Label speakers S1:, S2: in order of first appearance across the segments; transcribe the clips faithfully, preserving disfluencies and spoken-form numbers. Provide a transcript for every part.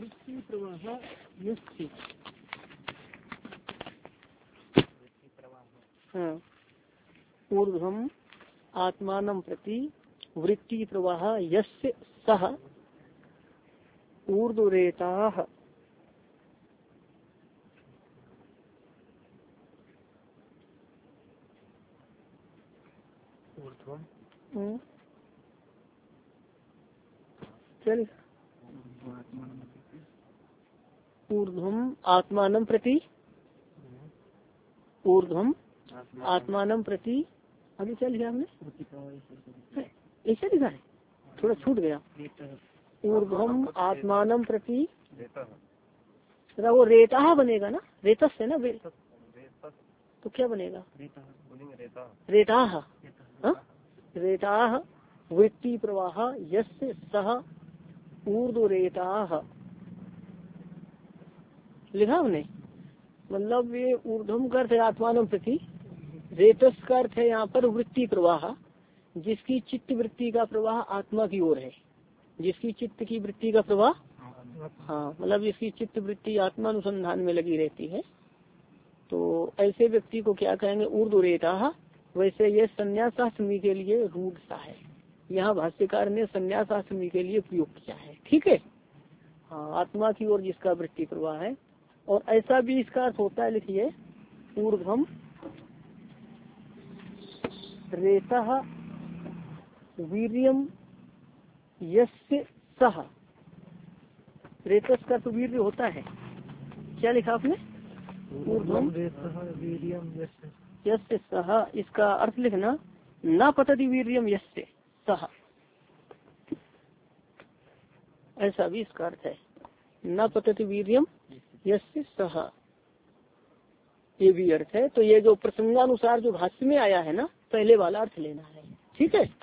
S1: वृत्ति प्रवाह यस्य हाँ ऊर्ध्वम आत्मानं प्रति वृत्ति प्रवाह यस्य सह ऊर्ध्वरेताः चल ऊर्ध्वम आत्मानं प्रति ऊर्ध्वम आत्मानं प्रति अभी क्या लिखा हमने ऐसा लिखा है थोड़ा छूट गया। ऊर्ध्वम आत्मानं प्रति वो रेता बनेगा ना रेतस है ना तो क्या बनेगा रेता रेता वृत्ति प्रवाह यस्य सह ऊर्ध्वरेताः लिखा हमने मतलब ये ऊर्ध्वम का अर्थ है आत्मानं प्रति रेतस का अर्थ है यहाँ पर वृत्ति प्रवाह जिसकी चित्त वृत्ति का प्रवाह आत्मा की ओर है जिसकी चित्त की वृत्ति का प्रवाह हाँ मतलब जिसकी चित्त वृत्ति आत्मानुसंधान में लगी रहती है तो ऐसे व्यक्ति को क्या कहेंगे ऊर्ध्वरेताः। वैसे ये संन्यासाश्रमी के लिए रूढ़ है यहाँ भाष्यकार ने संन्यासाश्रमी के लिए प्रयोग किया है ठीक है हाँ आत्मा की ओर जिसका वृत्ति प्रवाह है और ऐसा भी इसका अर्थ होता है लिखिए ऊर्ध्वम रेतः वीर्यम यस्य सह रेतस का तो वीर्य होता है क्या लिखा आपने ऊर्ध्वम वीर्यम यस्य सह इसका अर्थ लिखना न पतति वीर्यम यस्य सह ऐसा भी इसका अर्थ है न पतति वीर्यम यस्य सह ये भी अर्थ है। तो ये जो प्रसंगानुसार जो भाष्य में आया है ना पहले वाला अर्थ लेना है ठीक है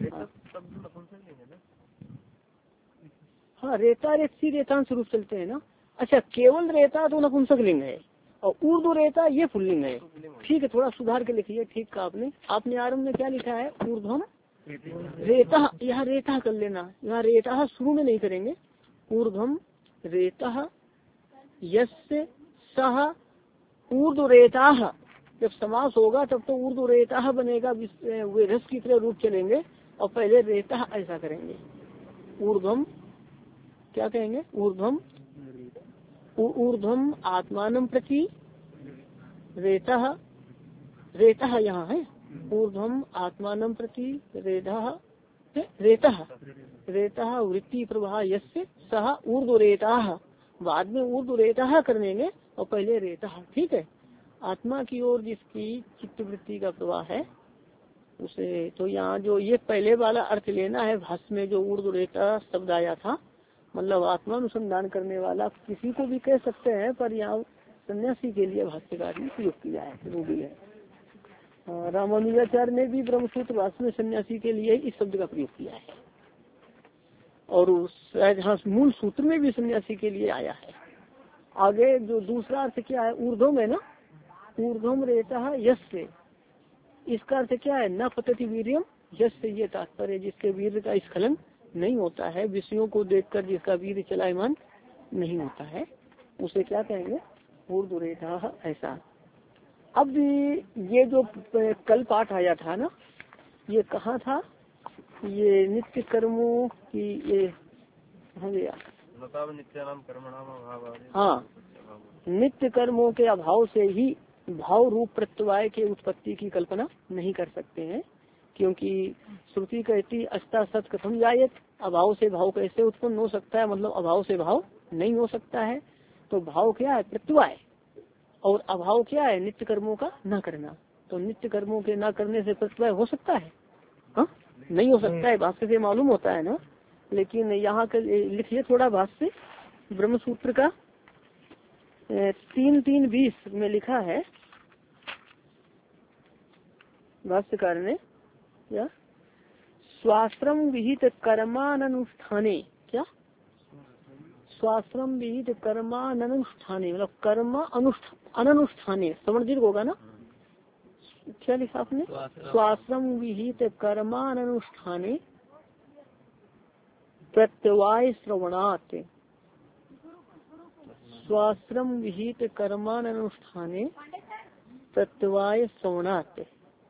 S1: हाँ रेता रेतसी रेतांश रूप चलते हैं ना। अच्छा केवल रेता तो नपुंसक लिंग है और ऊर्ध्व रेता ये पुल्लिंग है ठीक है थोड़ा सुधार के लिखिए ठीक का आपने आपने आरंभ में क्या लिखा है ऊर्ध्वम रेता यहाँ रेता कर लेना यहाँ रेता शुरू में नहीं करेंगे ऊर्ध्वम रेता यस्य सह ऊर्ध्वरेताः जब समास होगा तब तो ऊर्ध्वरेताः बनेगा वे रस की तरह रूप चलेंगे और पहले रेता ऐसा करेंगे ऊर्ध्वम क्या कहेंगे ऊर्ध्वम ऊर्ध्वम आत्मानं प्रति रेतः रेतः यहाँ है ऊर्ध्वम आत्मानं प्रति रेतः रेतः रेतः वृत्ति प्रवाह यस्य सह ऊर्ध्वरेताः बाद में ऊर्ध्वरेताः करेंगे और पहले रेतः ठीक है आत्मा की ओर जिसकी चित्त वृत्ति का प्रवाह है उसे तो यहाँ जो ये पहले वाला अर्थ लेना है भाष्य में जो ऊर्ध्वरेता शब्द आया था मतलब आत्मानुसंधान करने वाला किसी को भी कह सकते हैं पर यहाँ सन्यासी के लिए भाष्यकार ने प्रयोग किया है रूढ़ी है। रामानुजाचार्य ने भी ब्रह्मसूत्र भाष्य में सन्यासी के लिए इस शब्द का प्रयोग किया है और शायद हाँ मूल सूत्र में भी सन्यासी के लिए आया है। आगे जो दूसरा अर्थ क्या है ऊर्ध्वम है ना ऊर्ध्वम रेता यस्य इसका अर्थ क्या है न पतति वीर्यम यस्य ये तात्पर्य जिसके वीर्य का स्खलन नहीं होता है विषयों को देखकर जिसका वीर्य चलायमान नहीं होता है उसे क्या कहेंगे ऊर्ध्वरेता ऐसा। अब ये जो कल पाठ आया था ना ये कहाँ था ये नित्य कर्मों की ये कहाँ गया हाँ नित्य कर्मों के अभाव से ही भाव रूप प्रत्यवाय के उत्पत्ति की कल्पना नहीं कर सकते हैं क्योंकि श्रुति कहती अस्ता सत कथम जायत अभाव से भाव कैसे उत्पन्न हो सकता है मतलब अभाव से भाव नहीं हो सकता है तो भाव क्या है प्रत्यवाय और अभाव क्या है नित्य कर्मों का न करना तो नित्य कर्मों के न करने से प्रत्यवाय हो सकता है हा? नहीं हो सकता है भाष्य से मालूम होता है ना लेकिन यहाँ का लिखिए थोड़ा भाष्य ब्रह्म सूत्र का तीन तीन बीस में लिखा है भाष्यकार ने क्या स्वाश्रम विहित कर्मानुष्ठाने क्या स्वाश्रम विहित कर्मानुष्ठाने मतलब कर्म अनुष्ठान अनुष्ठाने समझ दीर्घ होगा ना क्या लिखा आपने स्वाश्रम विहित कर्मानुष्ठाने प्रत्यवाय श्रवणात् स्वाश्रम विहित कर्मान अनुष्ठाने प्रत्यवाय श्रवणात्,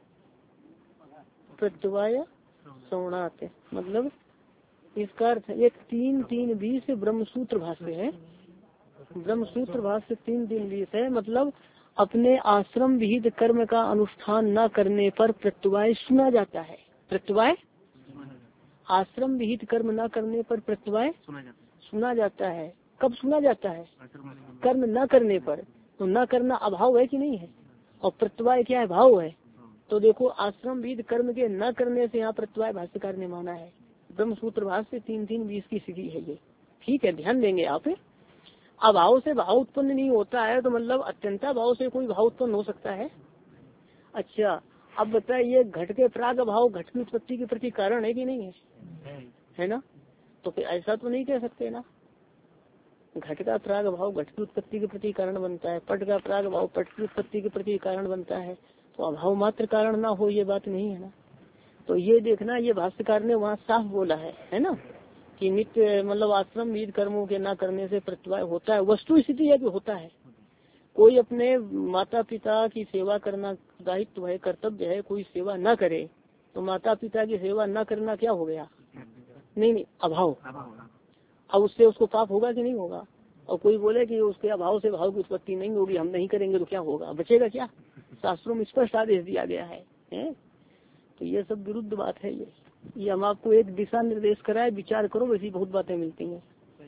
S1: प्रत्यवाय श्रवणात् मतलब इसका अर्थ एक तीन तीन बीस ब्रह्मसूत्र भाष्य है। ब्रह्मसूत्र भाष्य तीन तीन बीस है, मतलब अपने आश्रम विहित कर्म का अनुष्ठान न करने पर प्रत्यवाय सुना जाता है। प्रत्यवाय आश्रम विहित कर्म न करने पर प्रत्यवाय सुना जाता है। कब सुना जाता है? कर्म न करने पर। तो न करना अभाव है कि नहीं है, और प्रत्यवाय क्या है? भाव है। तो देखो आश्रम विहित कर्म के न करने से यहाँ प्रत्यवाय भाष्यकार ने माना है। ब्रह्मसूत्र भाष्य तीन तीन बीस की स्थिति है ये। ठीक है, ध्यान देंगे आप। अभाव से भाव उत्पन्न नहीं होता है तो मतलब अत्यंता भाव से कोई भाव उत्पन्न हो सकता है? अच्छा, अब बताइए घट के प्राग भाव घट की उत्पत्ति के प्रति कारण है कि नहीं है? है ना? तो फिर ऐसा तो नहीं कह सकते ना, घट का प्राग भाव घट की उत्पत्ति के प्रति कारण बनता है, पट का प्राग भाव पट की उत्पत्ति के प्रति कारण बनता है, तो अभाव मात्र कारण ना हो ये बात नहीं है ना। तो ये देखना, ये भाष्यकार ने वहाँ साफ बोला है, है ना, कि नित्य मतलब आश्रम विहित कर्मों के ना करने से प्रत्यवाय होता है। वस्तु स्थिति है कि होता है। कोई अपने माता पिता की सेवा करना दायित्व है, कर्तव्य है, कोई सेवा न करे तो माता पिता की सेवा न करना क्या हो गया? नहीं नहीं, अभाव। अब उससे उसको पाप होगा कि नहीं होगा? और कोई बोले कि उसके अभाव से भाव की उत्पत्ति नहीं होगी, हम नहीं करेंगे तो क्या होगा? बचेगा क्या? शास्त्रों में स्पष्ट आदेश दिया गया है, है? तो ये सब विरुद्ध बात है। ये ये हम आपको एक दिशा निर्देश कराए, विचार करो, वैसी बहुत बातें मिलती हैं।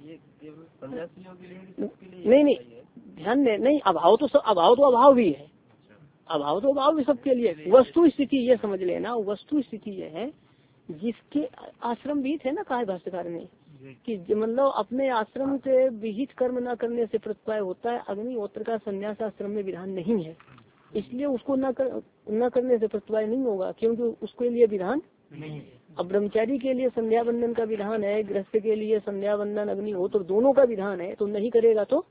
S1: नहीं नहीं, ध्यान दे, नहीं अभाव तो सब, अभाव तो अभाव भी है, अभाव तो अभाव भी सबके लिए। वस्तु स्थिति ये समझ लेना, वस्तु स्थिति ये है जिसके आश्रम विहित है ना, कहा भाष्यकार ने कि मतलब अपने आश्रम के विहित कर्म न करने से प्रत्यय होता है। अग्निहोत्र का संन्यास आश्रम में विधान नहीं है, इसलिए उसको न कर न करने से प्रत्यय नहीं होगा, क्योंकि उसके लिए विधान नहीं है। अब ब्रह्मचारी के लिए संध्या बंदन का विधान है, गृहस्थ के लिए संध्या बंदन अग्निहोत्र तो दोनों का विधान है, तो नहीं करेगा तो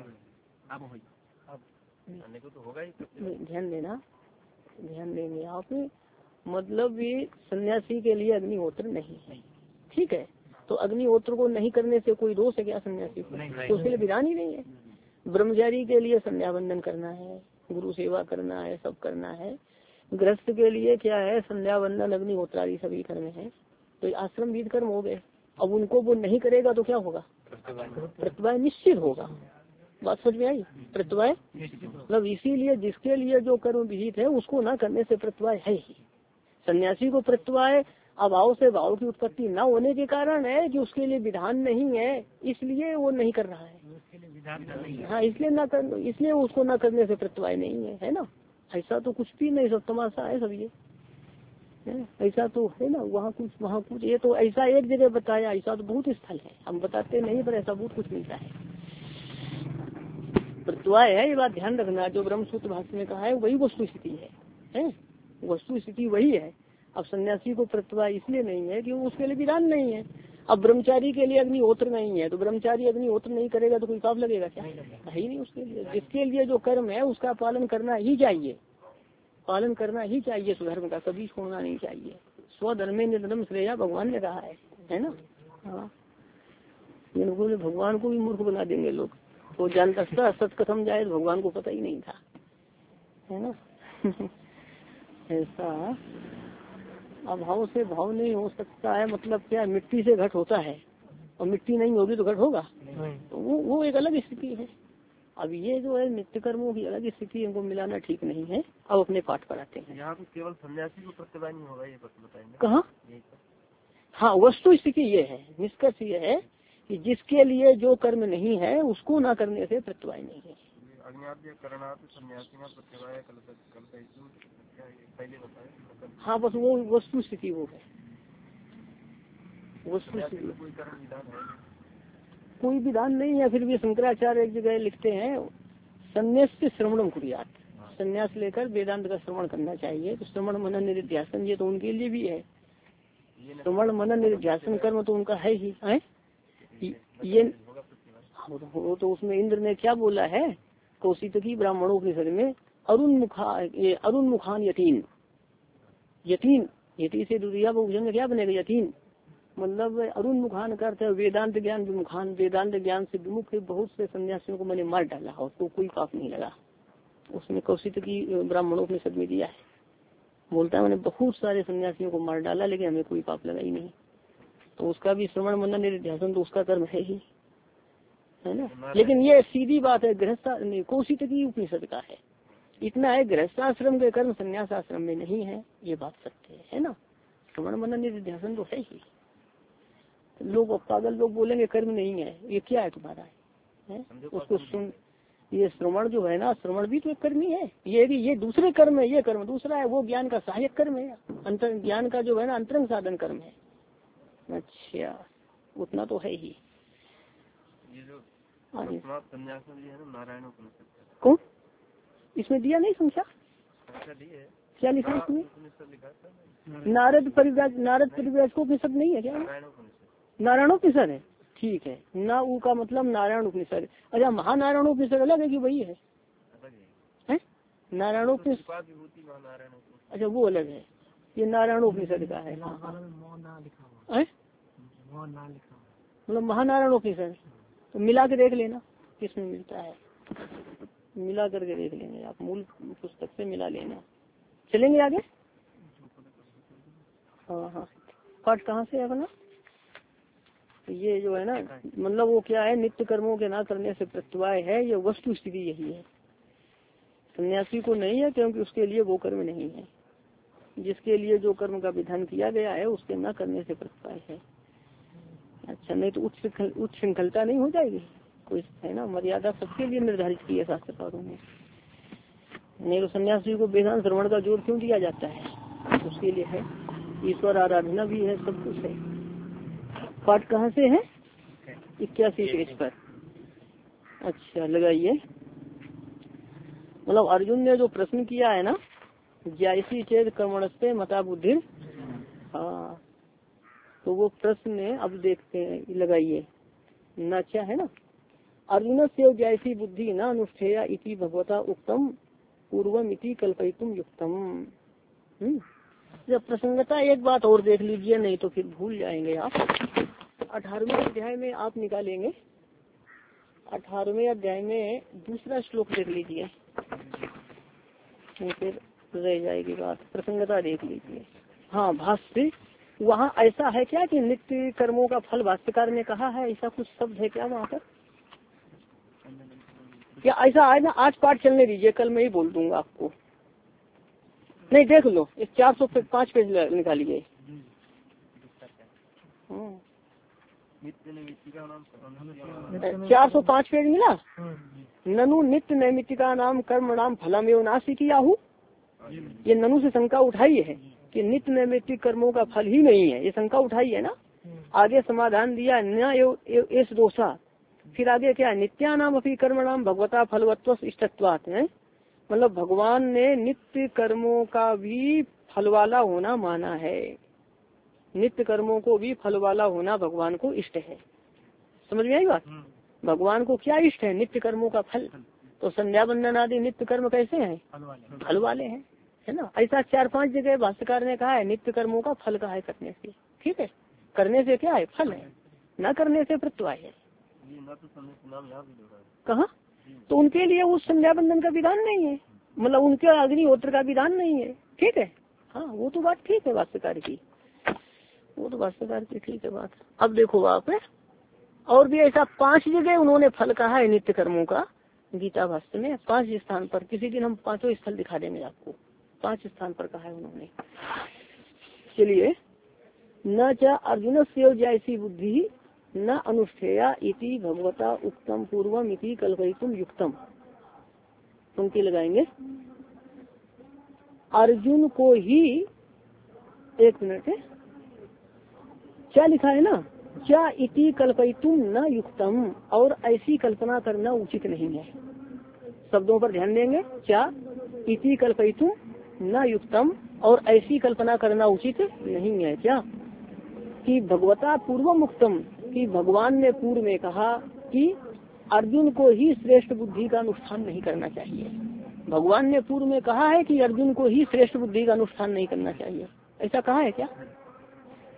S1: ध्यान देना, ध्यान देंगे आप। मतलब ये सन्यासी के लिए अग्निहोत्र नहीं है, ठीक है। तो अग्निहोत्र को नहीं करने से कोई दोष है क्या सन्यासी को? तो उसके लिए विधान ही नहीं है। ब्रह्मचारी के लिए संध्या बंदन करना है, गुरु सेवा करना है, सब करना है। गृहस्थ के लिए क्या है? संध्या बंदन अग्निहोत्र आदि सभी कर्म है, तो आश्रम विहित कर्म हो गए। अब उनको वो नहीं करेगा तो क्या होगा? प्रत्यवाय निश्चित होगा। बात समझ में आई? प्रत्यवाय मतलब इसीलिए जिसके लिए जो कर्म विहित है उसको ना करने से प्रत्यवाय है ही। सन्यासी को प्रत्यवाय अभाव से भाव की उत्पत्ति न होने के कारण है कि उसके लिए विधान नहीं है, इसलिए वो नहीं कर रहा है। हाँ, इसलिए ना कर, इसलिए उसको ना करने से प्रत्यवाय नहीं है, है ना। ऐसा तो कुछ भी नहीं, सब तमाशा है सब ये, ऐसा तो है ना, वहाँ कुछ वहाँ कुछ, ये तो ऐसा एक जगह बताया, ऐसा तो बहुत स्थल है, हम बताते नहीं पर ऐसा बहुत कुछ मिलता है। प्रत्यवाय है, ये बात ध्यान रखना। जो ब्रह्मसूत्र भाष्य में कहा है वही वस्तु स्थिति है, है? वस्तु स्थिति वही है। अब सन्यासी को प्रत्यवाय इसलिए नहीं है कि उसके लिए विधान नहीं है। अब ब्रह्मचारी के लिए अग्निहोत्र नहीं है, तो ब्रह्मचारी अग्निहोत्र नहीं करेगा तो कोई पाप लगेगा क्या? ही नहीं उसके लिए। जिसके लिए जो कर्म है उसका पालन करना ही चाहिए, पालन करना ही चाहिए स्वधर्म का, कभी छोड़ना नहीं चाहिए। स्वधर्मे निधर्म श्रेया भगवान ने कहा है, है ना। हाँ, इनको भगवान को भी मूर्ख बना देंगे लोग। तो जानता था सत कथम जाए, भगवान को पता ही नहीं था, है ना। ऐसा अभाव से भाव नहीं हो सकता है, मतलब क्या? मिट्टी से घट होता है और मिट्टी नहीं होगी तो घट होगा, तो वो वो एक अलग स्थिति है। अब ये जो है नित्य कर्मों की अलग स्थिति, इनको मिलाना ठीक नहीं है। अब अपने पाठ पर आते हैं।
S2: यहाँ केवल सन्यासी को प्रत्यवाय नहीं होगा, ये बताएंगे
S1: कहाँ? हाँ, वस्तु स्थिति ये है, निष्कर्ष ये है कि जिसके लिए जो कर्म नहीं है उसको ना करने से प्रत्यवाय नहीं है। हाँ, बस वो वस्तु स्थिति वो है, वस्तु स्थिति। कोई विधान नहीं है, फिर भी शंकराचार्य एक जगह लिखते हैं संन्यास से श्रवणम कुर्यात, संन्यास लेकर वेदांत का श्रवण करना चाहिए। तो श्रवण मनन निधिध्यासन ये तो उनके लिए भी है, श्रवण मनन निधिध्यासन कर्म तो उनका है ही है। ये वो तो उसमें इंद्र ने क्या बोला है कौशिकी ब्राह्मणोपनिषद में, अरुण मुखा ये अरुण मुखान यतीन, यतीन यती से दुनिया बहुजन में क्या बनेगा? यतीन मतलब अरुण मुखान करते हैं वेदांत ज्ञान विमुखान, वेदांत ज्ञान से विमुख बहुत से सन्यासियों को मैंने मार डाला, उसको कोई पाप नहीं लगा। उसने कौशिक की ब्राह्मणोपनिषद में दिया है, बोलता है मैंने बहुत सारे सन्यासियों को मार डाला लेकिन हमें कोई पाप लगा ही नहीं। तो उसका भी श्रवण मनन निधिध्यासन तो उसका कर्म है ही, है ना। लेकिन ये सीधी बात है गृहस्थ कौशिक की उपनिषद का है, इतना है गृहस्थाश्रम के कर्म संन्यास आश्रम में नहीं है, ये बात सत्य है, है ना। श्रवण मनन निधिध्यासन तो है ही। लोग पागल लोग बोलेंगे कर्म नहीं है, ये क्या है तुम्हारा है, उसको सुन। ये श्रवण जो है ना, श्रवण भी तो एक कर्म ही है, ये भी ये दूसरे कर्म है, ये कर्म दूसरा है, वो ज्ञान का सहायक कर्म है, अंतर ज्ञान का जो है ना अंतरंग साधन कर्म है। अच्छा उतना तो है ही।
S2: ये जो संन्यास में है ना नारायण उपनिषद
S1: कौन इसमें दिया नहीं संख्या
S2: है,
S1: क्या लिखा इसमें? नारद परिव्राज, नारद परिव्राज को उपनिषद नहीं है क्या? नारायण उपनिषद है, ठीक है। ना ऊ का मतलब नारायण उपनिषद। अच्छा महानारायण उपनिषद अलग है कि वही है, है? नारायण उपनिषद अच्छा वो अलग है, ये नारायण उपनिषद का है, मतलब महानारायण उपनिषद। तो मिला के देख लेना किसमें मिलता है, मिला करके देख लेंगे आप, मूल पुस्तक से मिला लेना। चलेंगे आगे। हाँ हाँ पाठ कहाँ से है अपना? ये जो है ना मतलब वो क्या है, नित्य कर्मों के ना करने से प्रत्यवाय है, ये वस्तु स्थिति यही है। सन्यासी को नहीं है क्योंकि उसके लिए वो कर्म नहीं है, जिसके लिए जो कर्म का विधान किया गया है उसके न करने से प्रत्यवाय है। अच्छा नहीं तो उच्च उच्च श्रृंखलता नहीं हो जाएगी कोई, है ना। मर्यादा सबके लिए निर्धारित की है शास्त्रकारों ने, नहीं तो सन्यासी को वेदांत श्रवण का जोर क्यों दिया जाता है, उसके लिए है। ईश्वर आराधना भी है, सब कुछ है। पाठ कहाँ से है? इक्यासी पेज पर। अच्छा लगाइए। मतलब अर्जुन ने जो प्रश्न किया है ना, जैसी चेत कर्मणस्ते मता बुद्धि, हाँ तो वो प्रश्न अब देखते हैं, लगाइए न क्या है ना। अर्जुन से जैसी बुद्धि न अनुष्ठेया इति भगवता उक्तम पूर्वम इति कल्पयितुम युक्तम। जब प्रसंगता एक बात और देख लीजिए, नहीं तो फिर भूल जाएंगे आप। अठारहवें अध्याय में आप निकालेंगे, अठारहवें अध्याय में दूसरा श्लोक देख लीजिए, फिर रह जाएगी बात। प्रसंगता देख लीजिए। हाँ भाष्य वहाँ ऐसा है क्या कि नित्य कर्मों का फल भाष्यकार ने कहा है, ऐसा कुछ शब्द है क्या वहाँ पर? क्या ऐसा आए ना? आज पाठ चलने दीजिए, कल मैं ही बोल दूंगा आपको। नहीं देख लो, इस चार सौ पाँच पेज निकालिए। चार सौ पाँच पेज मिला। ननु नित्य नैमित्तिका नाम कर्म नाम फलम एवं नासी की आहू। ये ननु से शंका उठाई है कि नित्य नैमित्तिक कर्मों का फल ही नहीं है, ये शंका उठाई है ना। आगे समाधान दिया न एस दोषा, फिर आगे क्या, नित्यानाम अपनी कर्म नाम भगवता फलवत्व इष्टत्वात् है, मतलब भगवान ने नित्य कर्मों का भी फल वाला होना माना है, नित्य कर्मों को भी फल वाला होना भगवान को इष्ट है। समझ में आई बात? भगवान को क्या इष्ट है? नित्य कर्मों का फल। तो संध्या बंदन आदि नित्य कर्म कैसे हैं? फल वाले हैं, है ना। ऐसा चार पांच जगह भाष्यकार ने कहा है नित्य कर्मों का फल का है करने से, ठीक है। करने से क्या है? फल है, न करने से प्रत्यवाय है। कहा तो उनके लिए उस संध्या बंधन का विधान नहीं है, मतलब उनके अग्निहोत्र का विधान नहीं है, ठीक है। हाँ वो तो बात ठीक है भाष्यकार की, वो तो भाष्यकार की ठीक है बात। अब देखो आप, और भी ऐसा पांच जगह उन्होंने फल कहा है नित्य कर्मों का, गीता भाष्य में पांच स्थान पर। किसी दिन हम पांचों स्थल दिखा देंगे आपको, पांच स्थान पर कहा है उन्होंने। चलिए, न च अर्जुन से जैसी बुद्धि न अनुष्ठेया इति भगवता उक्तम पूर्वम इति कल्पयितुम युक्तम। पंक्ति लगाएंगे। अर्जुन को ही, एक मिनट, क्या लिखा है ना, क्या इति कल्पयितुम न युक्तम, और ऐसी कल्पना करना उचित नहीं है। शब्दों पर ध्यान देंगे। क्या इति कल्पयितुम न युक्तम, और ऐसी कल्पना करना उचित नहीं है। क्या कि भगवता पूर्व मुक्तम, कि भगवान ने पूर्व में कहा कि अर्जुन को ही श्रेष्ठ बुद्धि का अनुष्ठान नहीं करना चाहिए। भगवान ने पूर्व में कहा है कि अर्जुन को ही श्रेष्ठ बुद्धि का अनुष्ठान नहीं करना चाहिए, ऐसा कहा है क्या?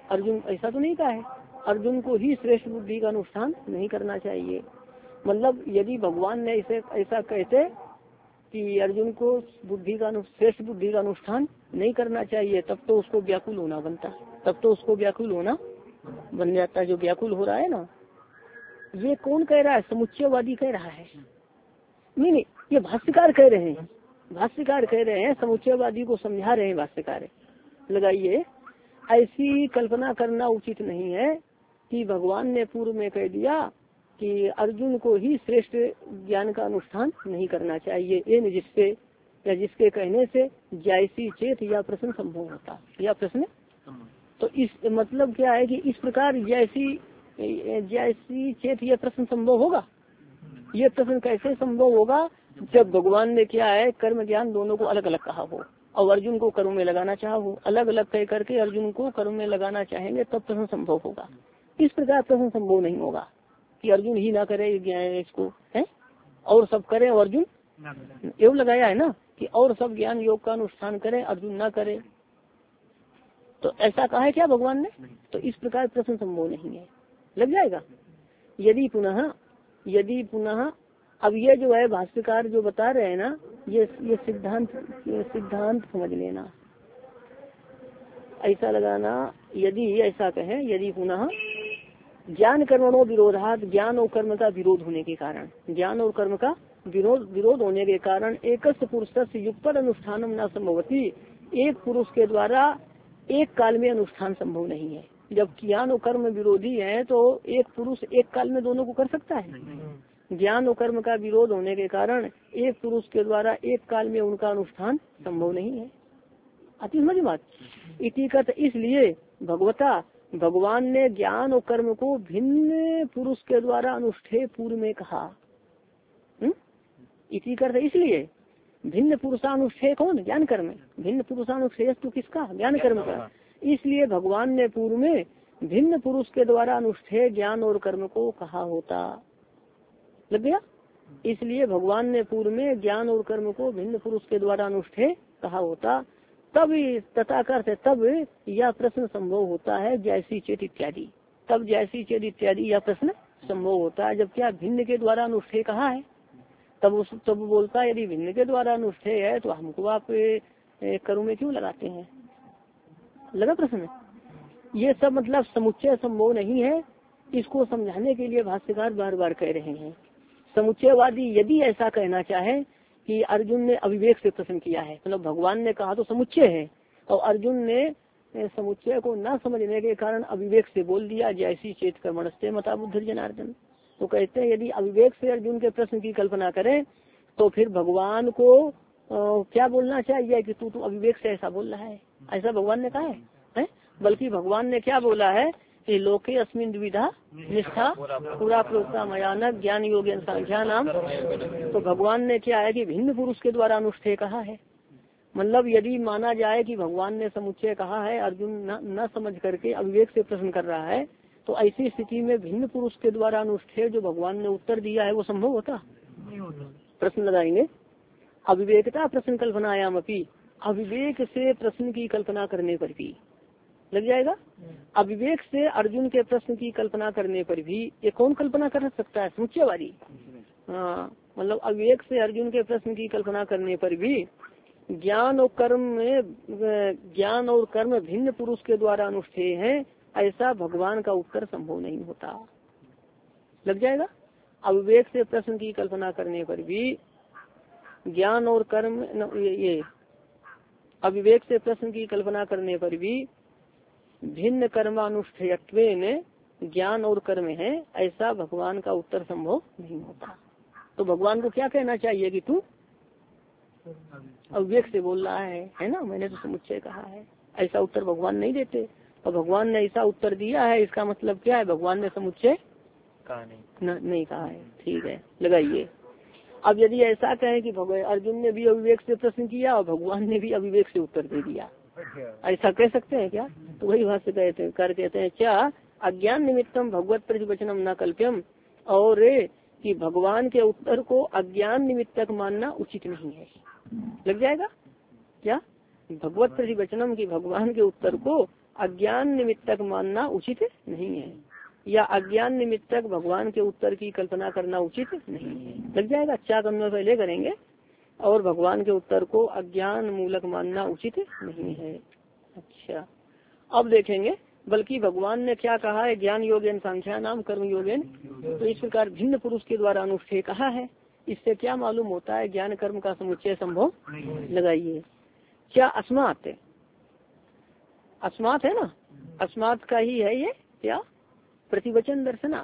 S1: अर्जुन ऐसा तो नहीं कहा है, अर्जुन को ही श्रेष्ठ बुद्धि का अनुष्ठान नहीं करना चाहिए। मतलब यदि भगवान ने इसे ऐसा कहते कि अर्जुन को बुद्धि का श्रेष्ठ बुद्धि का अनुष्ठान नहीं करना चाहिए, तब तो उसको व्याकुल होना बनता, तब तो उसको व्याकुल होना बन जाता। जो व्याकुल हो रहा है ना, ये कौन कह रहा है? समुच्चयवादी कह रहा है। नहीं नहीं, ये भाष्यकार कह रहे हैं, भाष्यकार कह रहे हैं, समुच्चयवादी को समझा रहे हैं भाष्यकार। लगाइए, ऐसी कल्पना करना उचित नहीं है कि भगवान ने पूर्व में कह दिया कि अर्जुन को ही श्रेष्ठ ज्ञान का अनुष्ठान नहीं करना चाहिए, इन जिससे या जिसके कहने से जैसी चेत या प्रश्न संभव होता, या प्रश्न तो इस मतलब क्या है कि इस प्रकार जैसी जैसी चेत यह प्रश्न संभव होगा। ये प्रश्न कैसे संभव होगा? जब भगवान ने क्या है कर्म ज्ञान दोनों को अलग अलग कहा हो और अर्जुन को कर्म में लगाना चाहा हो, अलग अलग कह करके अर्जुन को कर्म में लगाना चाहेंगे तब प्रश्न संभव होगा। इस प्रकार प्रश्न संभव नहीं होगा कि अर्जुन ही ना करे ज्ञान इसको है और सब करे और अर्जुन एवं लगाया है ना कि और सब ज्ञान योग का अनुष्ठान करे अर्जुन ना करे, तो ऐसा कहा है क्या भगवान ने? तो इस प्रकार प्रश्न संभव नहीं है। लग जाएगा। यदि पुनः यदि पुनः अब ये जो है भाष्यकार जो बता रहे हैं ना, ये ये सिद्धांत ये सिद्धांत समझ लेना, ऐसा लगाना। यदि ऐसा कहें, यदि पुनः ज्ञान कर्मणों विरोधात, ज्ञान और कर्म का विरोध होने के कारण, ज्ञान और कर्म का विरोध विरोध होने के कारण एक पुरुष युक्त अनुष्ठानम न संभवती, एक पुरुष के द्वारा एक काल में अनुष्ठान संभव नहीं है। जब ज्ञान और कर्म विरोधी है तो एक पुरुष एक काल में दोनों को कर सकता है? ज्ञान और कर्म का विरोध होने के कारण एक पुरुष के द्वारा एक काल में उनका अनुष्ठान संभव नहीं है। अति समझ बात। इतिकत इसलिए भगवता भगवान ने ज्ञान और कर्म को भिन्न पुरुष के द्वारा अनुष्ठेय पूर्व में कहा। इतिकत इसलिए भिन्न पुरुषानुष्ठेय कौन? ज्ञान कर्म। भिन्न पुरुषानुष्ठेय तो किसका? ज्ञान कर्म का। इसलिए भगवान ने पूर्व में भिन्न पुरुष के द्वारा अनुष्ठेय ज्ञान और कर्म को कहा होता। लग गया? इसलिए भगवान ने पूर्व में ज्ञान और कर्म को भिन्न पुरुष के द्वारा अनुष्ठेय कहा होता। तब तथा करते तब यह प्रश्न संभव होता है जैसी चेत इत्यादि। तब जैसी चेत इत्यादि यह प्रश्न संभव होता है। जब क्या भिन्न के द्वारा अनुष्ठेय कहा है, तब उस तब बोलता है यदि भिन्न के द्वारा अनुष्ठेय है तो हमको आप कर्म में क्यों लगाते हैं? लगा प्रश्न? ये सब मतलब समुच्चय संभव नहीं है। इसको समझाने के लिए भाष्यकार बार बार कह रहे हैं। समुच्चयवादी यदि ऐसा कहना चाहे कि अर्जुन ने अविवेक से प्रश्न किया है, मतलब भगवान ने कहा तो समुच्चय है और अर्जुन ने समुच्चय को न समझने के कारण अविवेक से बोल दिया जैसी चेत कर्मणस्ते मता बुद्धि जनार्दन। तो कहते हैं यदि अविवेक से अर्जुन के प्रश्न की कल्पना करें तो फिर भगवान को आ, क्या बोलना चाहिए कि तू तो अविवेक से ऐसा बोल रहा है। ऐसा भगवान ने कहा है, है? बल्कि भगवान ने क्या बोला है कि लोके अस्मिन द्विधा निष्ठा पूरा प्रोक्ता मयानक ज्ञान योग्य संख्या नाम। तो भगवान ने क्या है कि भिन्न पुरुष के द्वारा अनुष्ठेय कहा है। मतलब यदि माना जाए कि भगवान ने समुच्चय कहा है, अर्जुन न, न समझ करके अविवेक से प्रश्न कर रहा है, तो ऐसी स्थिति में भिन्न पुरुष के द्वारा अनुष्ठेय जो भगवान ने उत्तर दिया है वो संभव होता? प्रश्न लगाएंगे। अविवेकता प्रश्न कल्पनायाम अपनी, अविवेक से प्रश्न की कल्पना करने पर भी लग जाएगा। अविवेक से अर्जुन के प्रश्न की कल्पना करने पर भी ये कौन कल्पना कर सकता है? समुच्चयवादी। हाँ, मतलब अविवेक से अर्जुन के प्रश्न की कल्पना करने पर भी ज्ञान और कर्म में ज्ञान और कर्म भिन्न पुरुष के द्वारा अनुष्ठेय है, ऐसा भगवान का उत्तर संभव नहीं होता। लग जाएगा। अविवेक से प्रश्न की कल्पना करने पर भी ज्ञान और कर्म ये, ये अविवेक से प्रश्न की कल्पना करने पर भी भिन्न कर्मानुष्ठेयत्व में ज्ञान और कर्म है, ऐसा भगवान का उत्तर संभव नहीं होता। तो भगवान को क्या कहना चाहिए कि तू अविवेक से बोल रहा है, है ना, मैंने तो समुच्चय कहा है। ऐसा उत्तर भगवान नहीं देते। और भगवान ने ऐसा उत्तर दिया है, इसका मतलब क्या है? भगवान ने समुच्चय कहा नहीं, न, नहीं कहा है। ठीक है, लगाइए। अब यदि ऐसा कहें कि भगवान अर्जुन ने भी अविवेक से प्रश्न किया और भगवान ने भी अविवेक से उत्तर दे दिया, ऐसा कह सकते हैं क्या? तो वही भाष्य कहते हैं कर कहते हैं क्या अज्ञान निमित्तम भगवत प्रतिवचनम न कल्प्यम, और कि भगवान के उत्तर को अज्ञान निमित्तक मानना उचित नहीं है। लग जाएगा क्या? भगवत प्रतिवचनम की भगवान के उत्तर को अज्ञान निमित्तक मानना उचित नहीं है, या अज्ञान निमित्तक भगवान के उत्तर की कल्पना करना उचित नहीं है। लग जाएगा, अच्छा कन्वय पहले करेंगे, और भगवान के उत्तर को अज्ञान मूलक मानना उचित नहीं है। अच्छा, अब देखेंगे, बल्कि भगवान ने क्या कहा है, ज्ञान योगेन सांख्या नाम कर्म योगेन, तो इस प्रकार भिन्न पुरुष के द्वारा अनुष्ठेय कहा है। इससे क्या मालूम होता है, ज्ञान कर्म का समुच्चय संभव लगाइए। क्या अस्मात, अस्मात है ना, अस्मात का ही है ये, क्या प्रतिवचन दर्शना,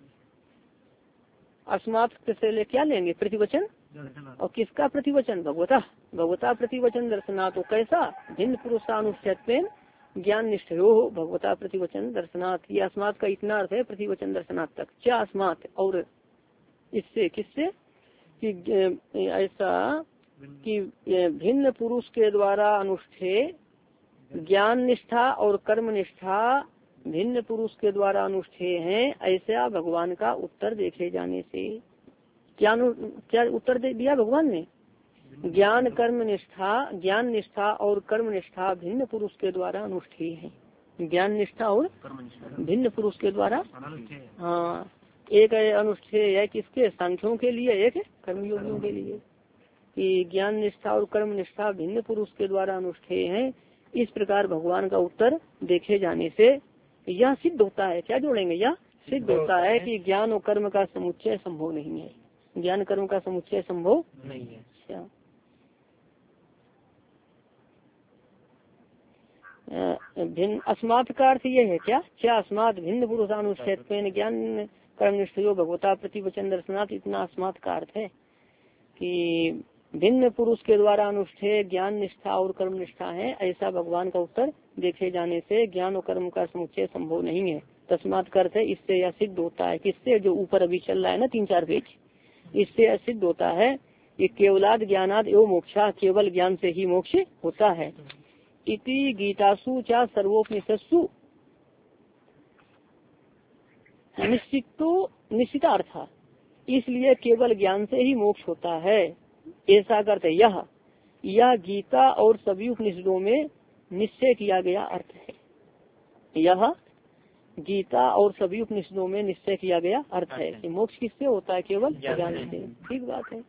S1: अस्मात से ले क्या लेंगे, प्रतिवचन, और किसका प्रतिवचन, भगवता, भगवता प्रतिवचन दर्शना। तो कैसा, भिन्न पुरुषानुष्ठत्वेन ज्ञान निष्ठयो भगवता प्रतिवचन दर्शनाथ, ये अस्मात का इतना अर्थ है, प्रतिवचन दर्शनाथ तक। क्या अस्मात, और इससे किससे कि ऐसा कि भिन्न पुरुष के द्वारा अनुष्ठेय ज्ञान निष्ठा और कर्म निष्ठा भिन्न पुरुष के द्वारा अनुष्ठेय हैं, ऐसा भगवान का उत्तर देखे जाने से। क्या क्या उत्तर दे दिया भगवान ने, ज्ञान कर्म निष्ठा, ज्ञान निष्ठा और कर्म निष्ठा भिन्न पुरुष के द्वारा अनुष्ठेय है। ज्ञान निष्ठा और भिन्न पुरुष के द्वारा, हाँ, एक अनुष्ठेय है किसके, सांख्यों के लिए, एक कर्मयोगियों के लिए, कि ज्ञान निष्ठा और कर्म निष्ठा भिन्न पुरुष के द्वारा अनुष्ठेय है। इस प्रकार भगवान का उत्तर देखे जाने से यह सिद्ध होता है, क्या जोड़ेंगे, यह सिद्ध होता है कि ज्ञान और कर्म का समुच्चय संभव नहीं है, ज्ञान कर्म का समुच्चय संभव नहीं है। अच्छा, भिन्न अस्मात् का अर्थ ये है क्या, क्या अस्मात् भिन्न पुरुषानुष्ठेय ज्ञान कर्म निष्ठयो भगवता प्रतिवचन दर्शनाथ, इतना अस्मात् का अर्थ है कि भिन्न पुरुष के द्वारा अनुष्ठेय ज्ञान निष्ठा और कर्म निष्ठा है, ऐसा भगवान का उत्तर देखे जाने से ज्ञान और कर्म का समुच्चय संभव नहीं है। तस्मात् का अर्थ है इससे यह सिद्ध होता है, किससे, जो ऊपर अभी चल रहा है ना तीन चार पेज, इससे यह सिद्ध होता है कि केवलाद ज्ञानाद एवं मोक्षा, केवल ज्ञान से ही मोक्ष होता है। इति गीतासु चा सर्वोपनिषत्सु निश्चितो निश्चितार्थ, इसलिए केवल ज्ञान से ही मोक्ष होता है, ऐसा करते यह यह गीता और सभी उपनिषदों में निश्चय किया गया अर्थ है। यह गीता और सभी उपनिषदों में निश्चय किया गया अर्थ है कि मोक्ष किससे होता है, केवल ज्ञान से। ठीक बात है।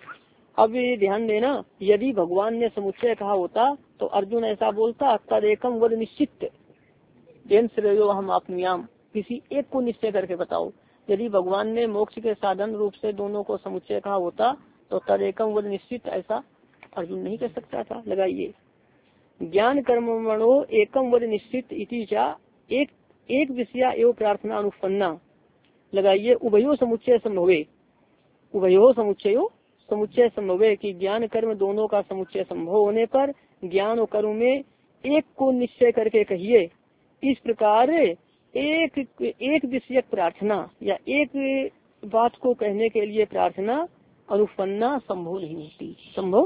S1: अब ये ध्यान देना, यदि भगवान ने समुच्चय कहा होता तो अर्जुन ऐसा बोलता, तदेकम वद निश्चित तेन श्रेयो हम आपनियाम, किसी एक को निश्चय करके बताओ। यदि भगवान ने मोक्ष के साधन रूप से दोनों को समुच्चय कहा होता तो तदेकम वद निश्चित ऐसा अर्जुन नहीं कर सकता था। लगाइए, ज्ञान कर्मणो एकम वद निश्चित इति चा, एक एक विषया एवं प्रार्थना अनुपन्ना। लगाइए, उभयो समुच्चय संभवे, उभयो समुच्चयो समुच्चय संभवे, कि ज्ञान कर्म दोनों का समुच्चय संभव होने पर ज्ञान और कर्म में एक को निश्चय करके कहिए। इस प्रकार एक एक विषयक प्रार्थना या एक बात को कहने के लिए प्रार्थना अनुपन्ना संभव नहीं होती। संभव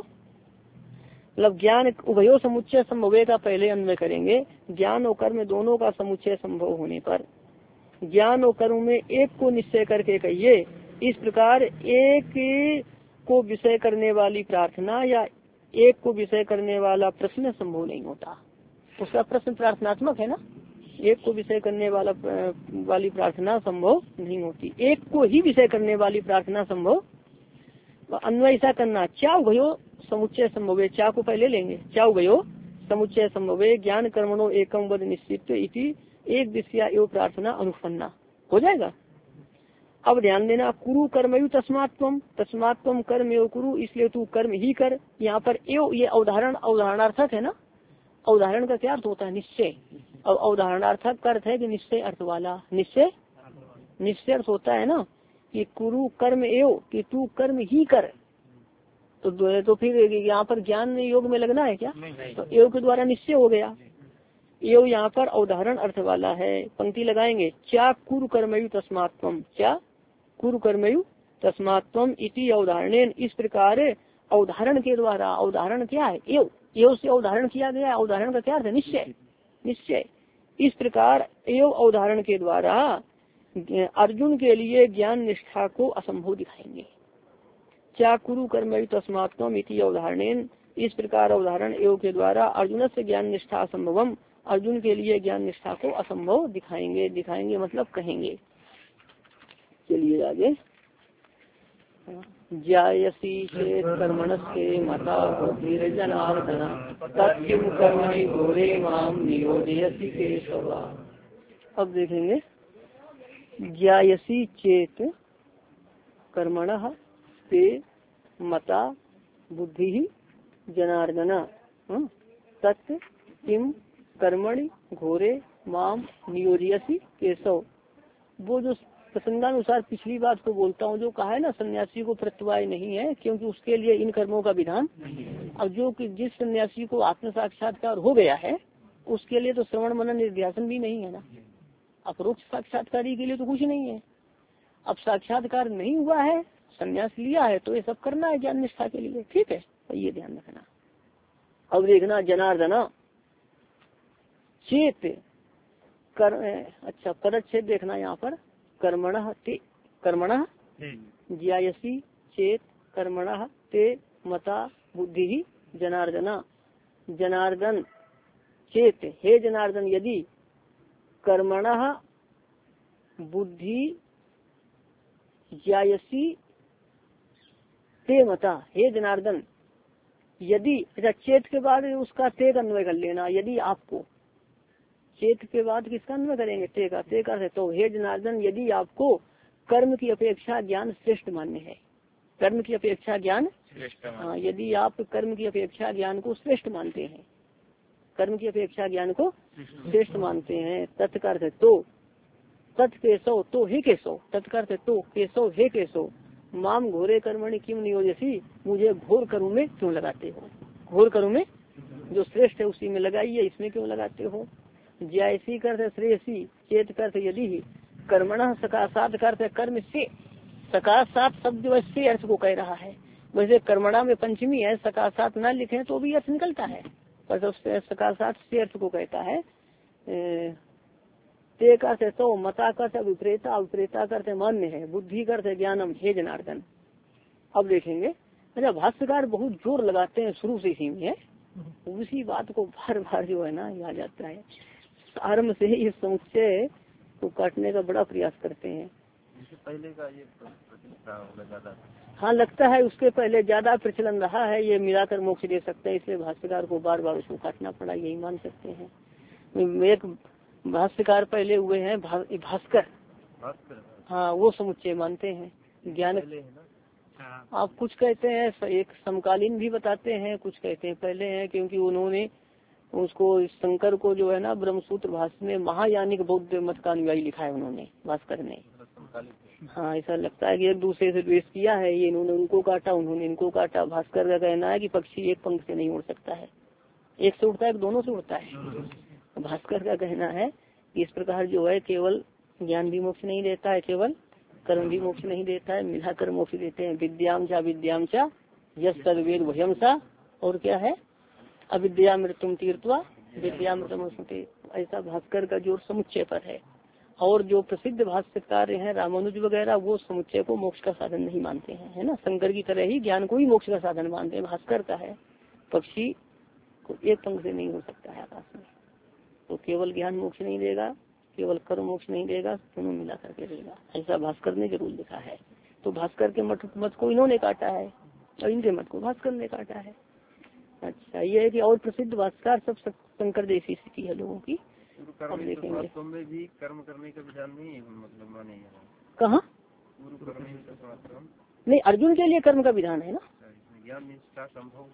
S1: मतलब ज्ञान उभयो समुच्चय संभवे का पहले अन्वय करेंगे, ज्ञान और कर्म दोनों का समुच्चय संभव होने पर ज्ञान और कर्म में एक को निश्चय करके कहिए। इस प्रकार एक को विषय करने वाली प्रार्थना या एक को विषय करने वाला प्रश्न संभव नहीं होता। उसका प्रश्न प्रार्थनात्मक है ना, एक को विषय करने वाला वाली प्रार्थना संभव नहीं होती, एक को ही विषय करने वाली प्रार्थना संभव। अन्वय ऐसा करना, क्या उभयो समुच्चय संभवे, चा को पहले लेंगे, क्या उभयो समुच्चय संभवे ज्ञान कर्मणो एकम वद निश्चित इति एक विषया एवं प्रार्थना अनुपन्ना हो जाएगा। अब ध्यान देना, कुरु कर्मयु तस्मात्म, तस्मात्म कर्म एवं कुरु, इसलिए तू कर्म ही कर। यहाँ पर एवं ये अवधारण अवधारणार्थक है ना, अवधारण का क्या अर्थ होता है, निश्चय। और अवधारणार्थक का अर्थ है कि निश्चय अर्थ वाला, निश्चय निश्चय अर्थ होता है ना कि कुरु कर्म एवं, कि तू कर्म ही कर। तो तो फिर यहाँ पर ज्ञान योग में लगना है क्या, तो एवं के द्वारा निश्चय हो गया। एवं यहाँ पर अवधारण अर्थ वाला है। पंक्ति लगाएंगे, क्या कुरु कर्मयु तस्मात्म, क्या कुरु कर्मयु तस्मात्म इति अवधारणेन, इस प्रकार अवधारण के द्वारा, अवधारण क्या है, एवं एवं से अवधारण किया गया। अवधारण का क्या अर्थ है, निश्चय निश्चय। इस प्रकार एवं अवधारण के द्वारा अर्जुन के लिए ज्ञान निष्ठा को असंभव दिखाएंगे। क्या कुरु कर्मयु तस्मात्म इति अवधारणेन, इस प्रकार अवधारण एवं के द्वारा अर्जुन से ज्ञान निष्ठा असंभवम, अर्जुन के लिए ज्ञान निष्ठा को असंभव दिखाएंगे। दिखाएंगे मतलब कहेंगे। चलिए आगे। जायसी चेत कर्मणस्ते मता बुद्धिर्जनार्दन तत्किं कर्मणि घोरे माम नियोजयसि केशव। अब देखेंगे ज्यायसी चेत कर्मणः ते मता बुद्धि जनार्दन तत् किम कर्मणि घोरे माम नियोजयसि केशव। वो जो प्रसंगानुसार पिछली बात को बोलता हूँ, जो कहा है ना सन्यासी को प्रत्यवाय नहीं है क्योंकि उसके लिए इन कर्मों का विधान। अब जो कि जिस सन्यासी को आत्म साक्षात्कार हो गया है उसके लिए तो श्रवण मनन निर्ध्यासन भी नहीं है ना। अपरोक्ष साक्षात्कारी के लिए तो कुछ नहीं है। अब साक्षात्कार नहीं हुआ है, संन्यास लिया है, तो ये सब करना है ज्ञान निष्ठा के लिए। ठीक है, तो ये ध्यान रखना। अब देखना जनार्दन चेत कर, अच्छा पदच्छेद देखना यहाँ पर। कर्मणः ते कर्मणः ज्यायसी चेत कर्मणः ते मता बुद्धि जनार्दन। जनार्दन चेत, हे जनार्दन यदि कर्मणः बुद्धि ज्यायसी ते मता, हे जनार्दन यदि, अच्छा चेत के बाद उसका ते का अन्वय कर लेना। यदि आपको, चेत के बाद किसका अन्वय करेंगे? ते का। ते का है तो हे जनार्दन यदि आपको कर्म की अपेक्षा ज्ञान श्रेष्ठ मान्य है। कर्म की अपेक्षा ज्ञान हाँ, यदि आप कर्म की अपेक्षा ज्ञान को श्रेष्ठ मानते हैं, कर्म की अपेक्षा ज्ञान को श्रेष्ठ मानते हैं, तत्कर्थ तो तत् केशव तो हे केशव, तत्कर्थ तो केशव हे केशव माम घोरे कर्मणि किम नियोजसी, मुझे घोर कर्म में क्यों लगाते हो? घोर कर्म में जो श्रेष्ठ है उसी में लगाइए, इसमें क्यों लगाते हो? ज्यायसी करते श्रेयसी, चेत करते यदि, कर्मणः सकाशात करते कर्म से। सकाशात शब्द जो से अर्थ को कह रहा है। वैसे कर्मणा में पंचमी है, सकाशात न लिखे तो भी अर्थ निकलता है, पर जब सकाशात से अर्थ को कहता है। ते करते तो, मता करते विपरीता, विपरीता करते मान्य है, बुद्धि करते ज्ञानम, हे जनार्दन। अब देखेंगे, अच्छा भाष्यकार बहुत जोर लगाते हैं शुरू से इसी में, उसी बात को बार बार जो है ना याद जाता है। आरम्भ से ही इस समुच्चय को काटने का बड़ा प्रयास करते हैं।
S2: पहले का ये ज्यादा,
S1: हाँ लगता है उसके पहले ज्यादा प्रचलन रहा है, ये मिलाकर मोक्ष दे सकते हैं, इसलिए भाष्यकार को बार बार उसको काटना पड़ा, यही मान सकते हैं। एक भाष्यकार पहले हुए हैं भास्कर, हाँ वो समुच्चय मानते हैं ज्ञान। आप कुछ कहते हैं एक समकालीन भी बताते हैं, कुछ कहते हैं पहले हैं, क्योंकि उन्होंने उसको शंकर को जो है ना ब्रह्मसूत्र भाष्य में महायानिक बौद्ध मत का अनुयायी लिखा है उन्होंने, भास्कर ने। हाँ ऐसा लगता है कि एक दूसरे से द्वेष किया है, ये इन्होंने उनको काटा, उन्होंने इनको काटा। भास्कर का कहना है कि पक्षी एक पंख से नहीं उड़ सकता है, एक से उड़ता है दोनों से उड़ता है। भास्कर का कहना है कि इस प्रकार जो है केवल ज्ञान भी मोक्ष नहीं देता है, केवल कर्म भी मोक्ष नहीं देता है, मिलाकर मोक्ष देते हैं। विद्याम चा विद्याम चा यश तद्वेद भयम सा, और क्या है अविद्या मृत्युम तीर्थवा विद्या मृतम स्मृति। ऐसा भास्कर का जोर समुच्चय पर है। और जो प्रसिद्ध भाष्यकार हैं रामानुज वगैरह, वो समुच्चय को मोक्ष का साधन नहीं मानते हैं, है ना। शंकर की तरह ही ज्ञान को ही मोक्ष का साधन मानते हैं। भास्कर का है पक्षी को एक पंख से नहीं हो सकता है आकाश में, तो केवल ज्ञान मोक्ष नहीं देगा, केवल कर्म मोक्ष नहीं देगा, दोनों मिला करके देगा, ऐसा भास्कर ने जरूर लिखा है। तो भास्कर के मत मत को इन्होंने काटा है और इनके मत को भास्कर ने काटा है। अच्छा ये है कि और प्रसिद्ध भास्कर सब शंकर जैसी स्थिति है लोगों की। अब देखेंगे
S2: में भी कर्म करने का विधान नहीं है, मतलब माने
S1: कहाँ नहीं, अर्जुन के लिए कर्म का विधान है ना।
S2: ज्ञान निष्ठा संभव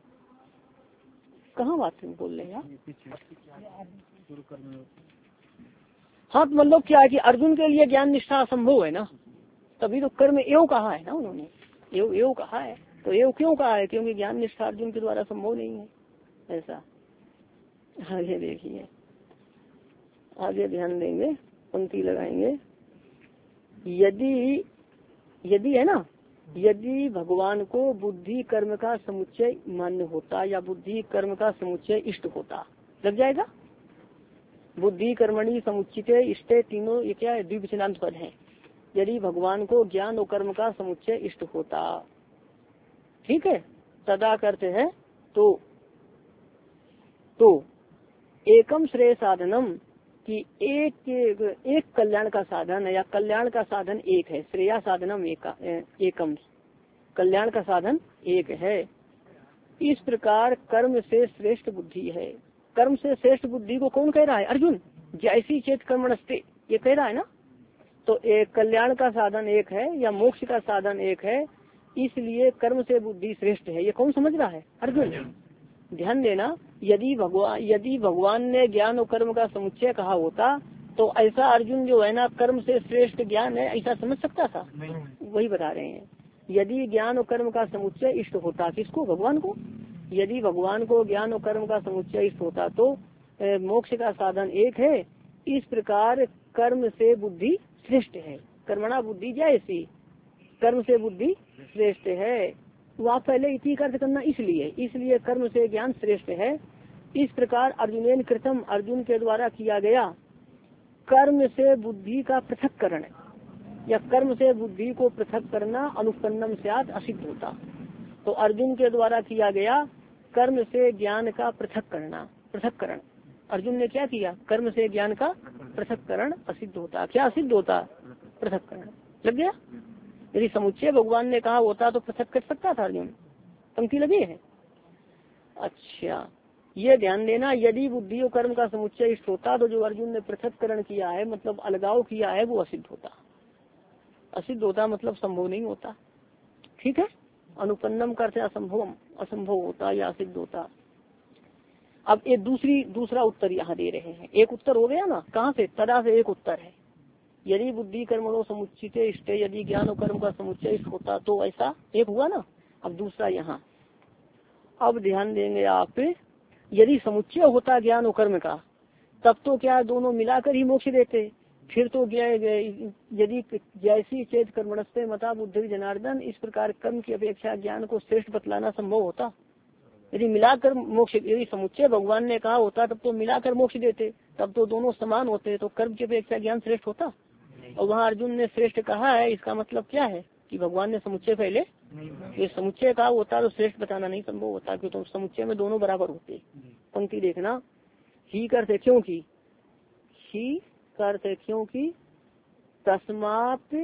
S1: कहाँ बात बोल रहे हैं हाँ तो मतलब क्या है कि अर्जुन के लिए ज्ञान निष्ठा असंभव है ना, तभी तो कर्म एव कहा है ना उन्होंने, एव एव कहा है। तो एव क्यों कहा है? क्योंकि ज्ञान निष्ठा अर्जुन के द्वारा संभव नहीं है ऐसा। आगे देखिए, आगे ध्यान देंगे, पंक्ति लगाएंगे। यदि यदि है ना, यदि भगवान को बुद्धि कर्म का समुच्चय मान्य होता या बुद्धि कर्म का समुच्चय इष्ट होता, लग जाएगा। बुद्धि कर्मणि समुचिते इष्टे, तीनों ये क्या है द्विवचनांत पद है। यदि भगवान को ज्ञान और कर्म का समुच्चय इष्ट होता, ठीक है, तदा करते हैं तो तो एकम श्रेय साधनम कि एक एक कल्याण का साधन या कल्याण का साधन एक है। श्रेया साधनम एक, एकम, कल्याण का साधन एक है। इस प्रकार कर्म से श्रेष्ठ बुद्धि है। कर्म से श्रेष्ठ बुद्धि को कौन कह रहा है? अर्जुन। जैसी चेत कर्मणस्ते, ये कह रहा है ना। तो एक कल्याण का साधन एक है या मोक्ष का साधन एक है, इसलिए कर्म से बुद्धि श्रेष्ठ है। ये कौन समझ रहा है? अर्जुन। ध्यान देना, यदि भगवान यदि भगवान ने ज्ञान और कर्म का समुच्चय कहा होता तो ऐसा अर्जुन जो है ना कर्म से श्रेष्ठ ज्ञान है ऐसा समझ सकता था? वही बता रहे हैं। यदि ज्ञान और कर्म का समुच्चय इष्ट होता, किसको? भगवान को। यदि भगवान को ज्ञान और कर्म का समुच्चय इष्ट होता तो मोक्ष का साधन एक है। इस प्रकार कर्म से बुद्धि श्रेष्ठ है। कर्मणा बुद्धि जैसी, कर्म से बुद्धि श्रेष्ठ है। वहाँ पहले इति का अर्थ करना, इसलिए इसलिए कर्म से ज्ञान श्रेष्ठ है। इस प्रकार अर्जुनेन कृतम, अर्जुन के द्वारा किया गया कर्म से बुद्धि का पृथक्करण या कर्म से बुद्धि को पृथक करना अनुपन्नम स्यात् असिद्ध होता। तो अर्जुन के द्वारा किया गया कर्म से ज्ञान का पृथक करना, पृथक्करण अर्जुन ने क्या किया? कर्म से ज्ञान का पृथक्करण असिद्ध होता। क्या असिद्ध होता? पृथक्करण। लग गया? यदि समुच्चय भगवान ने कहा होता तो पृथक कर सकता था अर्जुन। पंक्ति लगी है? अच्छा, ये ध्यान देना, यदि बुद्धि और कर्म का समुच्चय इष्ट होता तो जो अर्जुन ने पृथक्करण किया है मतलब अलगाव किया है वो असिद्ध होता। असिद्ध होता मतलब संभव नहीं होता। ठीक है, अनुपन्नम करते असंभव, असंभव होता या असिद्ध होता। अब एक दूसरी दूसरा उत्तर यहाँ दे रहे हैं। एक उत्तर हो गया ना, कहाँ से? तदा से एक उत्तर है। यदि बुद्धि कर्मणों समुचित इष्ट, यदि ज्ञान और कर्म का समुच्चय इष्ट होता तो ऐसा एक हुआ ना। अब दूसरा यहाँ, अब ध्यान देंगे आप, यदि समुच्चय होता ज्ञान और कर्म का तब तो क्या दोनों मिलाकर ही मोक्ष देते। फिर तो यदि जैसी चेत कर्मणस्ते मता बुद्धि जनार्दन, इस प्रकार कर्म की अपेक्षा ज्ञान को श्रेष्ठ बतलाना संभव होता। यदि मिलाकर मोक्ष, यदि समुच्चय भगवान ने कहा होता तब तो मिलाकर मोक्ष देते, तब तो दोनों समान होते, तो कर्म की अपेक्षा ज्ञान श्रेष्ठ होता। और वहाँ अर्जुन ने श्रेष्ठ कहा है, इसका मतलब क्या है कि भगवान ने समुच्चय पहले ये समुच्चय कहा होता तो श्रेष्ठ बताना नहीं संभव होता, क्योंकि तो समुच्चय में दोनों बराबर होते। पंक्ति देखना, ही करते क्योंकि, ही करते क्योंकि तस्मात्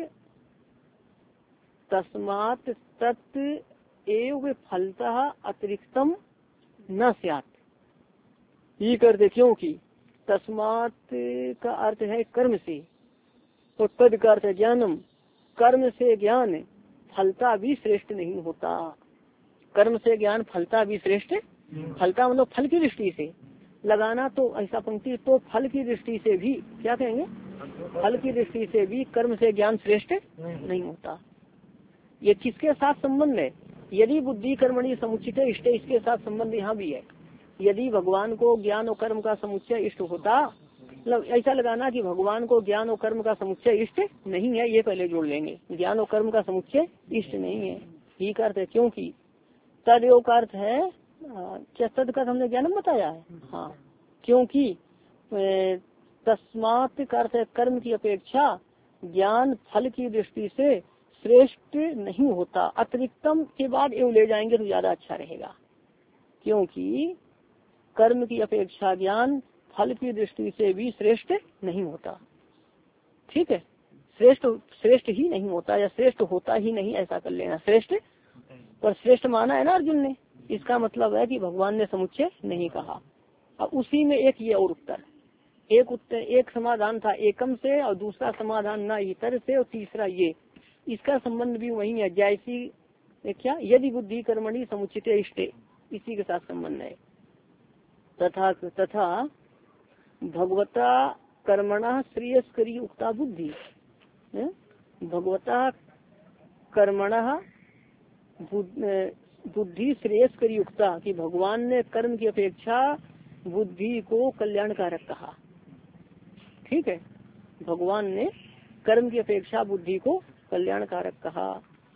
S1: तस्मात् तत् एव फलतः अतिरिक्तम न स्यात्। ही करते क्योंकि, तस्मात् का अर्थ है कर्म से, तो तद का अर्थ है ज्ञानम, कर्म से ज्ञान फलता भी श्रेष्ठ नहीं होता। कर्म से ज्ञान फलता भी श्रेष्ठ, फलता मतलब फल की दृष्टि से लगाना, तो ऐसा पंक्ति, तो फल की दृष्टि से भी क्या कहेंगे? फल की दृष्टि से भी कर्म से ज्ञान श्रेष्ठ नहीं होता। ये किसके साथ संबंध है? यदि बुद्धि कर्मणि समुचित इष्ट, इसके साथ संबंध यहाँ भी है। यदि भगवान को ज्ञान और कर्म का समुच्चय इष्ट होता, मतलब ऐसा लगाना कि भगवान को ज्ञान और कर्म का समुच्चय इष्ट नहीं है, ये पहले जोड़ लेंगे। ज्ञान और कर्म का समुच्चय इष्ट नहीं है, ही का अर्थ है क्योंकि, तदयोग का अर्थ है क्या? तद का हमने ज्ञानम बताया है। हाँ, क्योंकि तस्मात् का अर्थ है कर्म की अपेक्षा ज्ञान फल की दृष्टि से श्रेष्ठ नहीं होता। अतिरिक्तम के बाद एवं ले जाएंगे तो ज्यादा अच्छा रहेगा, क्योंकि कर्म की अपेक्षा ज्ञान फल की दृष्टि से भी श्रेष्ठ नहीं होता। ठीक है, श्रेष्ठ श्रेष्ठ ही नहीं होता या श्रेष्ठ होता ही नहीं, ऐसा कर लेना। श्रेष्ठ पर श्रेष्ठ माना है ना अर्जुन ने, इसका मतलब है कि भगवान ने समुच्चय नहीं कहा। अब उसी में एक ये और उत्तर, एक उत्तर एक समाधान था एकम से, और दूसरा समाधान ना इतर से, और तीसरा ये, इसका संबंध भी वही है। जैसी क्या, यदि बुद्धि कर्मणि समुचित इष्ट, इसी के साथ संबंध है। तथा तथा भगवता कर्मणा श्रेयस्करी उक्ता बुद्धि, भगवता कर्मणा बुद्धि श्रेयस्करी उक्ता, कि भगवान ने कर्म की अपेक्षा बुद्धि को कल्याणकारक कहा। ठीक है, भगवान ने कर्म की अपेक्षा बुद्धि को कल्याणकारक कहा,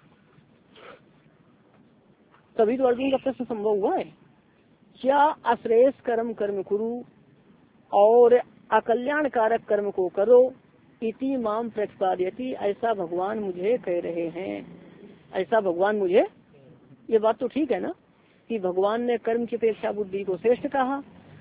S1: तभी तो अर्जुन का प्रश्न संभव हुआ है। क्या अश्रेयस कर्म कर्म कुरु और अकल्याणकारक कर्म को करो, इति माम प्रतिपादयति, ऐसा भगवान मुझे कह रहे हैं। ऐसा भगवान मुझे, ये बात तो ठीक है ना कि भगवान ने कर्म की अपेक्षा बुद्धि को श्रेष्ठ कहा,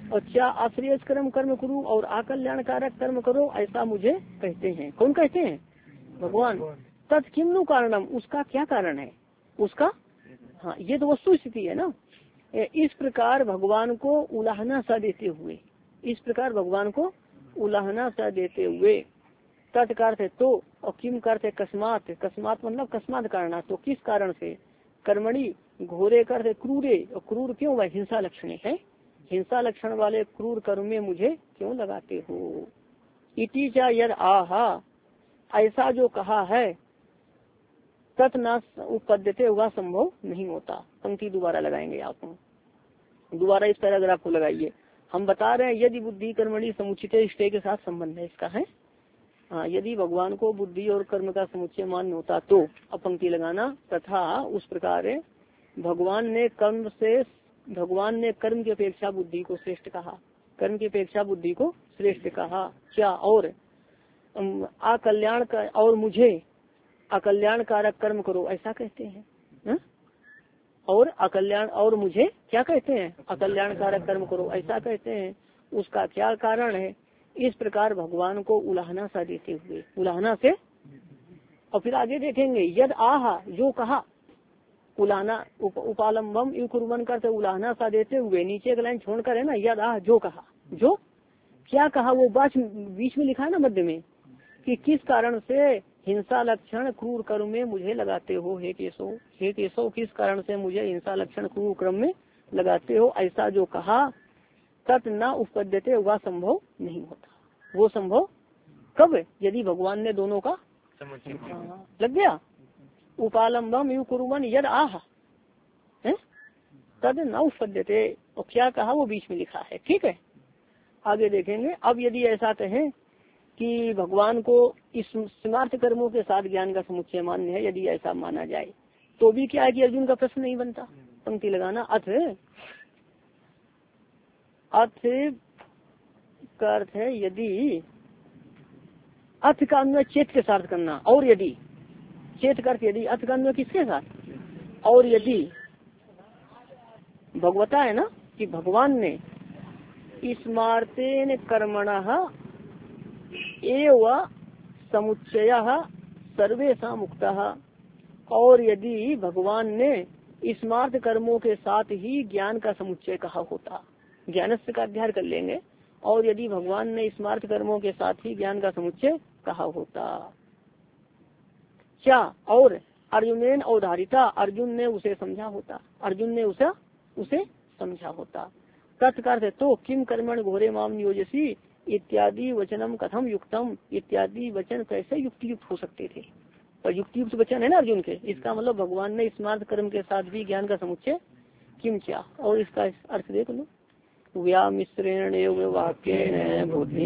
S1: और क्या आश्रेयस कर्म कर्म करूँ और अकल्याणकारक कर्म करो, ऐसा मुझे कहते हैं। कौन कहते हैं? भगवान। तत् किम्नु कारणम, उसका क्या कारण है उसका? हाँ, ये तो वस्तु स्थिति है ना। इस प्रकार भगवान को उलाहना सा देते हुए, इस प्रकार भगवान को उलाहना सा देते हुए, तत्कार तो और किम करते कस्मात, कस्मात मतलब कस्मात कारण, तो किस कारण से, कर्मणि घोरे करते क्रूरे, और क्रूर क्यों? वह हिंसा लक्षण है, हिंसा लक्षण वाले क्रूर कर्म में मुझे क्यों लगाते हो। इति चा यद आहा, ऐसा जो कहा है, तत् न उपपद्यते हुआ संभव नहीं होता। पंक्ति दोबारा लगाएंगे आप, दोबारा इस पैराग्राफ को लगाइए। हम बता रहे हैं यदि बुद्धि कर्मणि समुचित इष्टे के साथ संबंध है इसका है। हाँ, यदि भगवान को बुद्धि और कर्म का समुच्चय मान्य होता तो, अब पंक्ति लगाना, तथा उस प्रकार भगवान ने कर्म से, भगवान ने कर्म की अपेक्षा बुद्धि को श्रेष्ठ कहा, कर्म की अपेक्षा बुद्धि को श्रेष्ठ कहा। क्या? और अकल्याण का, और मुझे अकल्याण कारक कर्म करो, ऐसा कहते हैं हा? और अकल्याण, और मुझे क्या कहते हैं? अकल्याण कारक कर्म करो, ऐसा कहते हैं। उसका क्या कारण है? इस प्रकार भगवान को उलाहना सा देते हुए, उलाहना से, और फिर आगे देखेंगे यद आहा, जो कहा, उलाहना उप, उपालम्बम युकुर्वन करते उलाहना सा देते हुए, नीचे का लाइन छोड़कर है ना, यद आह, जो कहा, जो क्या कहा, वो बाच बीच में लिखा है ना मध्य में, कि किस कारण से हिंसा लक्षण क्रूर कर्म में मुझे लगाते हो हे केशव, हे केशव किस कारण से मुझे हिंसा लक्षण क्रूर कर्म में लगाते हो, ऐसा जो कहा, तत् न उपपद्यते, वह संभव नहीं होता। वो संभव कब? यदि भगवान ने दोनों का लग गया। उपालम्बम युकुर्वन यद आह, तद न उपपद्यते, और क्या कहा वो बीच में लिखा है। ठीक है, आगे देखेंगे। अब यदि ऐसा कहें कि भगवान को इस स्मार्थ कर्मों के साथ ज्ञान का समुच्चय मान्य है, यदि ऐसा माना जाए तो भी क्या है कि अर्जुन का प्रश्न नहीं बनता। पंक्ति लगाना, अथ, अथ का अर्थ है यदि, अथ का अन्वय चेत के साथ करना, और यदि, चेत का अर्थ यदि, अथ का अन्वय किसके साथ? और यदि भगवता है ना, कि भगवान ने स्मार्तेन कर्मणः एव समुच्चयः सर्वेषां मुक्तः, और यदि भगवान ने स्मार्त कर्मों के साथ ही ज्ञान का समुच्चय कहा होता, ज्ञानस्य का अध्ययन कर लेंगे, और यदि भगवान ने स्मार्त कर्मों के साथ ही ज्ञान का समुच्चय कहा होता, क्या? और अर्जुनेन अवधारिता, अर्जुन ने उसे समझा होता, अर्जुन ने उसे उसे समझा होता। तत्कार तो किम कर्मण घोरे माम नियोजसी इत्यादि वचनम कथम युक्तम, इत्यादि वचन कैसे युक्ति युक्त हो सकते थे। और युक्ति युक्त वचन है ना अर्जुन के, इसका मतलब भगवान ने स्मार्त कर्म के साथ भी ज्ञान का समुच्चय किम क्या, और इसका अर्थ देख लो, व्यामिश्रेण वाक्येन बुद्धि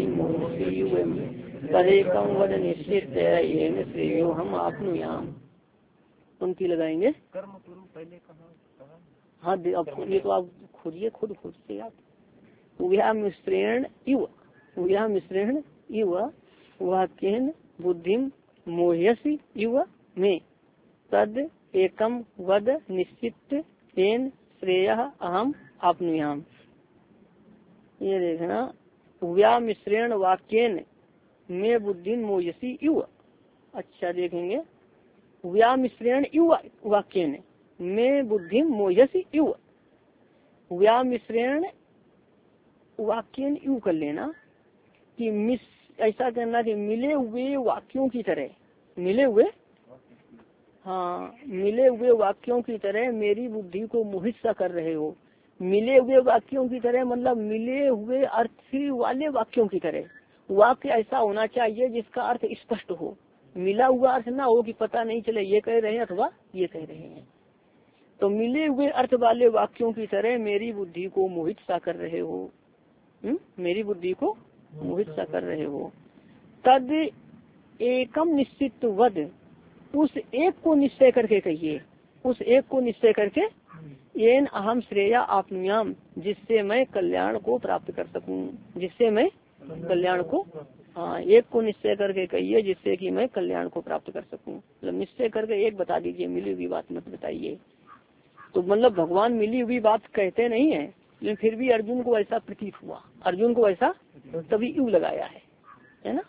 S1: तदेकं वद निश्चित येन श्रेयो हम आपनुयाम। पंक्ति लगाएंगे।
S2: कर्म करो पहले कहा,
S1: हाँ अब ये तो आप खोजिए, खुद खोजिए आप। व्यामिश्रेण इव, व्यामिश्रेण इव वाक्येन बुद्धिम मोह्यसि इव में तद एकम वद निश्चित येन श्रेयः अहम आपनुयाम। ये देखना, व्यामिश्रेण वाक्येन में बुद्धि मोयसी इव, अच्छा देखेंगे, व्यामिश्रेण इव वाक्येन में बुद्धि मोयसी इव, व्यामिश्रेण वाक्येन इव कर लेना, कि मिस, ऐसा करना कि मिले हुए वाक्यों की तरह, मिले हुए, हाँ मिले हुए वाक्यों की तरह मेरी बुद्धि को मोहित सा कर रहे हो। मिले हुए वाक्यों की तरह मतलब मिले हुए अर्थ वाले वाक्यों की तरह, वाक्य ऐसा होना चाहिए जिसका अर्थ स्पष्ट हो, मिला हुआ अर्थ ना हो कि पता नहीं चले ये कह रहे हैं अथवा ये कह रहे हैं। तो मिले हुए अर्थ वाले वाक्यों की तरह मेरी बुद्धि को मोहित सा कर रहे हो, हुँ? मेरी बुद्धि को मोहित सा कर रहे हो। तद एकम निश्चित वद, उस एक को निश्चय करके कहिए, उस एक को निश्चय करके, येन अहम श्रेया आपनुयाम, जिससे मैं कल्याण को प्राप्त कर सकूं, जिससे मैं कल्याण को, हाँ एक को निश्चय करके कहिए जिससे कि मैं कल्याण को प्राप्त कर सकूं। मतलब निश्चय करके एक बता दीजिए, मिली हुई बात मत बताइए। तो मतलब भगवान मिली हुई बात कहते नहीं है, लेकिन फिर भी अर्जुन को ऐसा प्रतीत हुआ, अर्जुन को ऐसा तभी यू लगाया है, है ना।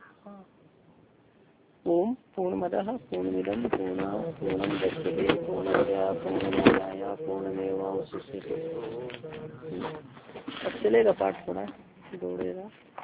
S1: ओम पूर्णमदः पूर्णमिदं पूर्णात् पूर्णमुदच्यते पूर्णस्य पूर्णमादाय पूर्णमेवावशिष्यते। अब चलेगा पाठ थोड़ा दौड़ेगा।